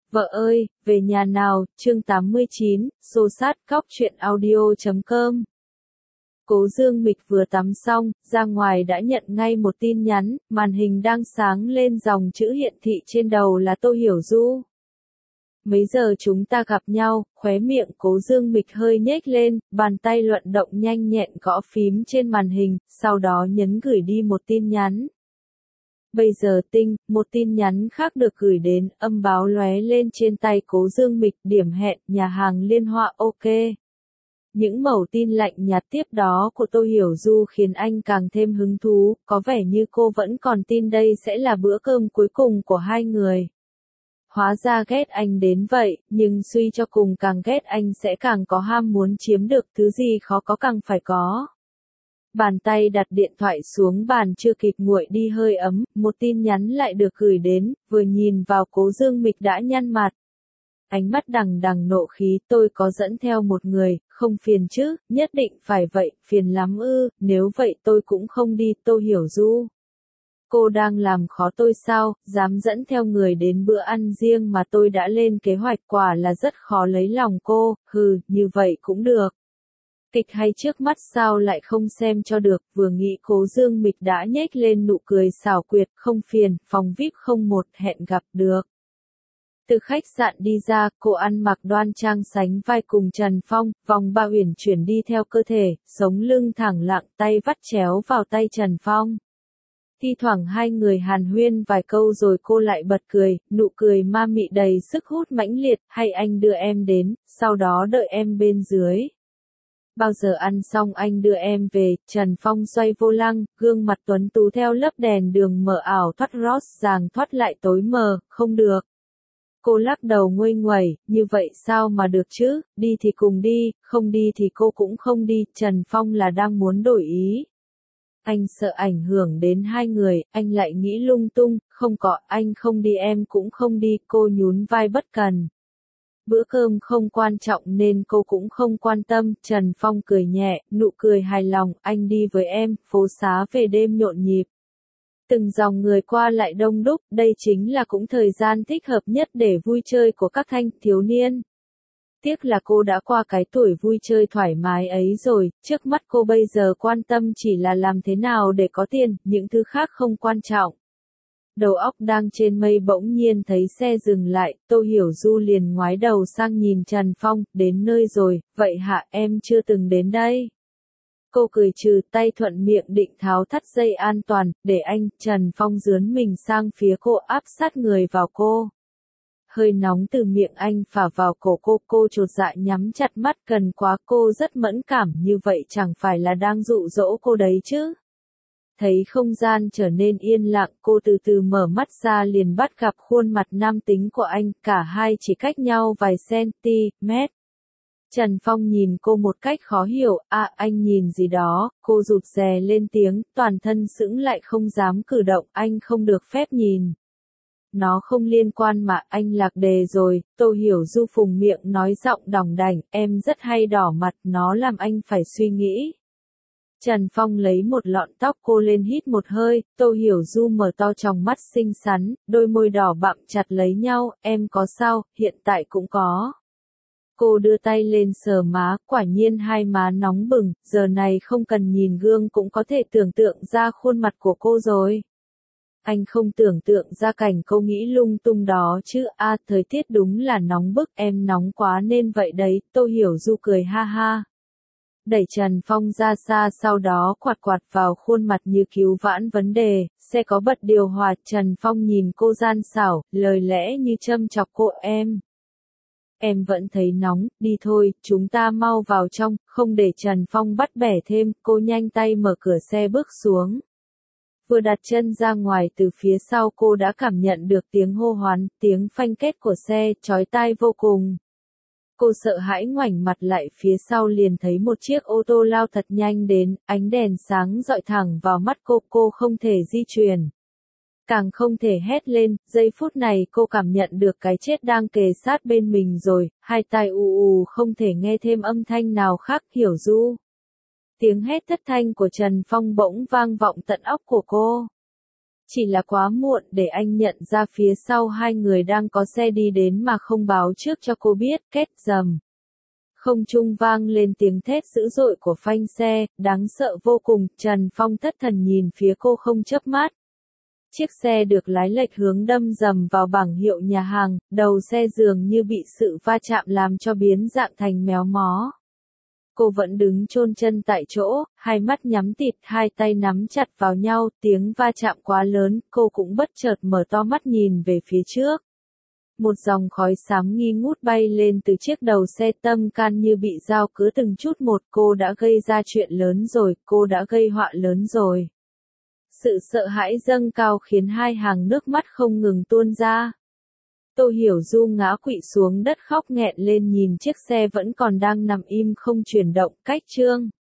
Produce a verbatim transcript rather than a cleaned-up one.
Vợ ơi, về nhà nào, chương tám mươi chín, xô sát cóc truyện audio chấm com. Cố Dương Mịch vừa tắm xong, ra ngoài đã nhận ngay một tin nhắn, màn hình đang sáng lên dòng chữ hiển thị trên đầu là Tô Hiểu Du. Mấy giờ chúng ta gặp nhau, khóe miệng Cố Dương Mịch hơi nhếch lên, bàn tay luận động nhanh nhẹn gõ phím trên màn hình, sau đó nhấn gửi đi một tin nhắn. Bây giờ tinh, một tin nhắn khác được gửi đến, âm báo lóe lên trên tay Cố Dương Mịch, điểm hẹn, nhà hàng Liên Hoa, ok. Những mẩu tin lạnh nhạt tiếp đó của Tô Hiểu Du khiến anh càng thêm hứng thú, có vẻ như cô vẫn còn tin đây sẽ là bữa cơm cuối cùng của hai người. Hóa ra ghét anh đến vậy, nhưng suy cho cùng càng ghét anh sẽ càng có ham muốn chiếm được thứ gì khó có càng phải có. Bàn tay đặt điện thoại xuống bàn chưa kịp nguội đi hơi ấm, một tin nhắn lại được gửi đến, vừa nhìn vào Cố Dương Mịch đã nhăn mặt. Ánh mắt đằng đằng nộ khí, tôi có dẫn theo một người, không phiền chứ, nhất định phải vậy, phiền lắm ư, nếu vậy tôi cũng không đi, Tô Hiểu Du. Cô đang làm khó tôi sao, dám dẫn theo người đến bữa ăn riêng mà tôi đã lên kế hoạch, quả là rất khó lấy lòng cô, hừ, như vậy cũng được. Kịch hay trước mắt sao lại không xem cho được, vừa nghĩ Cố Dương Mịch đã nhếch lên nụ cười xảo quyệt, không phiền, phòng vi ai pi không một, hẹn gặp được. Từ khách sạn đi ra, cô ăn mặc đoan trang sánh vai cùng Trần Phong, vòng ba uyển chuyển đi theo cơ thể, sống lưng thẳng lặng, tay vắt chéo vào tay Trần Phong. Thi thoảng hai người hàn huyên vài câu rồi cô lại bật cười, nụ cười ma mị đầy sức hút mãnh liệt, hay anh đưa em đến, sau đó đợi em bên dưới. Bao giờ ăn xong anh đưa em về, Trần Phong xoay vô lăng, gương mặt tuấn tú theo lớp đèn đường mờ ảo thoát rót ràng thoát lại tối mờ, không được. Cô lắc đầu nguây nguẩy, như vậy sao mà được chứ, đi thì cùng đi, không đi thì cô cũng không đi, Trần Phong là đang muốn đổi ý. Anh sợ ảnh hưởng đến hai người, anh lại nghĩ lung tung, không có, anh không đi em cũng không đi, cô nhún vai bất cần. Bữa cơm không quan trọng nên cô cũng không quan tâm, Trần Phong cười nhẹ, nụ cười hài lòng, anh đi với em, phố xá về đêm nhộn nhịp. Từng dòng người qua lại đông đúc, đây chính là cũng thời gian thích hợp nhất để vui chơi của các thanh thiếu niên. Tiếc là cô đã qua cái tuổi vui chơi thoải mái ấy rồi, trước mắt cô bây giờ quan tâm chỉ là làm thế nào để có tiền, những thứ khác không quan trọng. Đầu óc đang trên mây bỗng nhiên thấy xe dừng lại, Tô Hiểu Du liền ngoái đầu sang nhìn Trần Phong, đến nơi rồi, vậy hả em chưa từng đến đây. Cô cười trừ tay thuận miệng định tháo thắt dây an toàn, để anh, Trần Phong dướn mình sang phía cô áp sát người vào cô. Hơi nóng từ miệng anh phả vào cổ cô, cô chột dạ nhắm chặt mắt, cần quá, cô rất mẫn cảm, như vậy chẳng phải là đang dụ dỗ cô đấy chứ. Thấy không gian trở nên yên lặng, cô từ từ mở mắt ra liền bắt gặp khuôn mặt nam tính của anh, cả hai chỉ cách nhau vài centimet. Trần Phong nhìn cô một cách khó hiểu, à anh nhìn gì đó, cô rụt rè lên tiếng, toàn thân sững lại không dám cử động, anh không được phép nhìn. Nó không liên quan mà, anh lạc đề rồi, Tô Hiểu Du phùng miệng nói giọng đỏng đảnh, em rất hay đỏ mặt, nó làm anh phải suy nghĩ. Trần Phong lấy một lọn tóc cô lên hít một hơi, Tô Hiểu Du mở to tròng mắt xinh xắn, đôi môi đỏ bặm chặt lấy nhau, em có sao, hiện tại cũng có. Cô đưa tay lên sờ má, quả nhiên hai má nóng bừng, giờ này không cần nhìn gương cũng có thể tưởng tượng ra khuôn mặt của cô rồi. Anh không tưởng tượng ra cảnh cô nghĩ lung tung đó chứ, a à, thời tiết đúng là nóng bức, em nóng quá nên vậy đấy, Tô Hiểu Du cười ha ha. Đẩy Trần Phong ra xa sau đó quạt quạt vào khuôn mặt như cứu vãn vấn đề, xe có bật điều hòa, Trần Phong nhìn cô gian xảo, lời lẽ như châm chọc cô em. Em vẫn thấy nóng, đi thôi, chúng ta mau vào trong, không để Trần Phong bắt bẻ thêm, cô nhanh tay mở cửa xe bước xuống. Vừa đặt chân ra ngoài từ phía sau cô đã cảm nhận được tiếng hô hoán, tiếng phanh kết của xe, chói tai vô cùng. Cô sợ hãi ngoảnh mặt lại phía sau liền thấy một chiếc ô tô lao thật nhanh đến, ánh đèn sáng dọi thẳng vào mắt cô, cô không thể di chuyển. Càng không thể hét lên, giây phút này cô cảm nhận được cái chết đang kề sát bên mình rồi, hai tai ù ù không thể nghe thêm âm thanh nào khác, Hiểu Du. Tiếng hét thất thanh của Trần Phong bỗng vang vọng tận óc của cô. Chỉ là quá muộn để anh nhận ra phía sau hai người đang có xe đi đến mà không báo trước cho cô biết, két rầm. Không trung vang lên tiếng thét dữ dội của phanh xe, đáng sợ vô cùng, Trần Phong thất thần nhìn phía cô không chớp mắt. Chiếc xe được lái lệch hướng đâm rầm vào bảng hiệu nhà hàng, đầu xe dường như bị sự va chạm làm cho biến dạng thành méo mó. Cô vẫn đứng chôn chân tại chỗ, hai mắt nhắm tịt, hai tay nắm chặt vào nhau, tiếng va chạm quá lớn, cô cũng bất chợt mở to mắt nhìn về phía trước. Một dòng khói xám nghi ngút bay lên từ chiếc đầu xe, tâm can như bị dao cứa từng chút một, cô đã gây ra chuyện lớn rồi, cô đã gây họa lớn rồi. Sự sợ hãi dâng cao khiến hai hàng nước mắt không ngừng tuôn ra. Tô Hiểu Du ngã quỵ xuống đất khóc nghẹn lên nhìn chiếc xe vẫn còn đang nằm im không chuyển động, cách Trương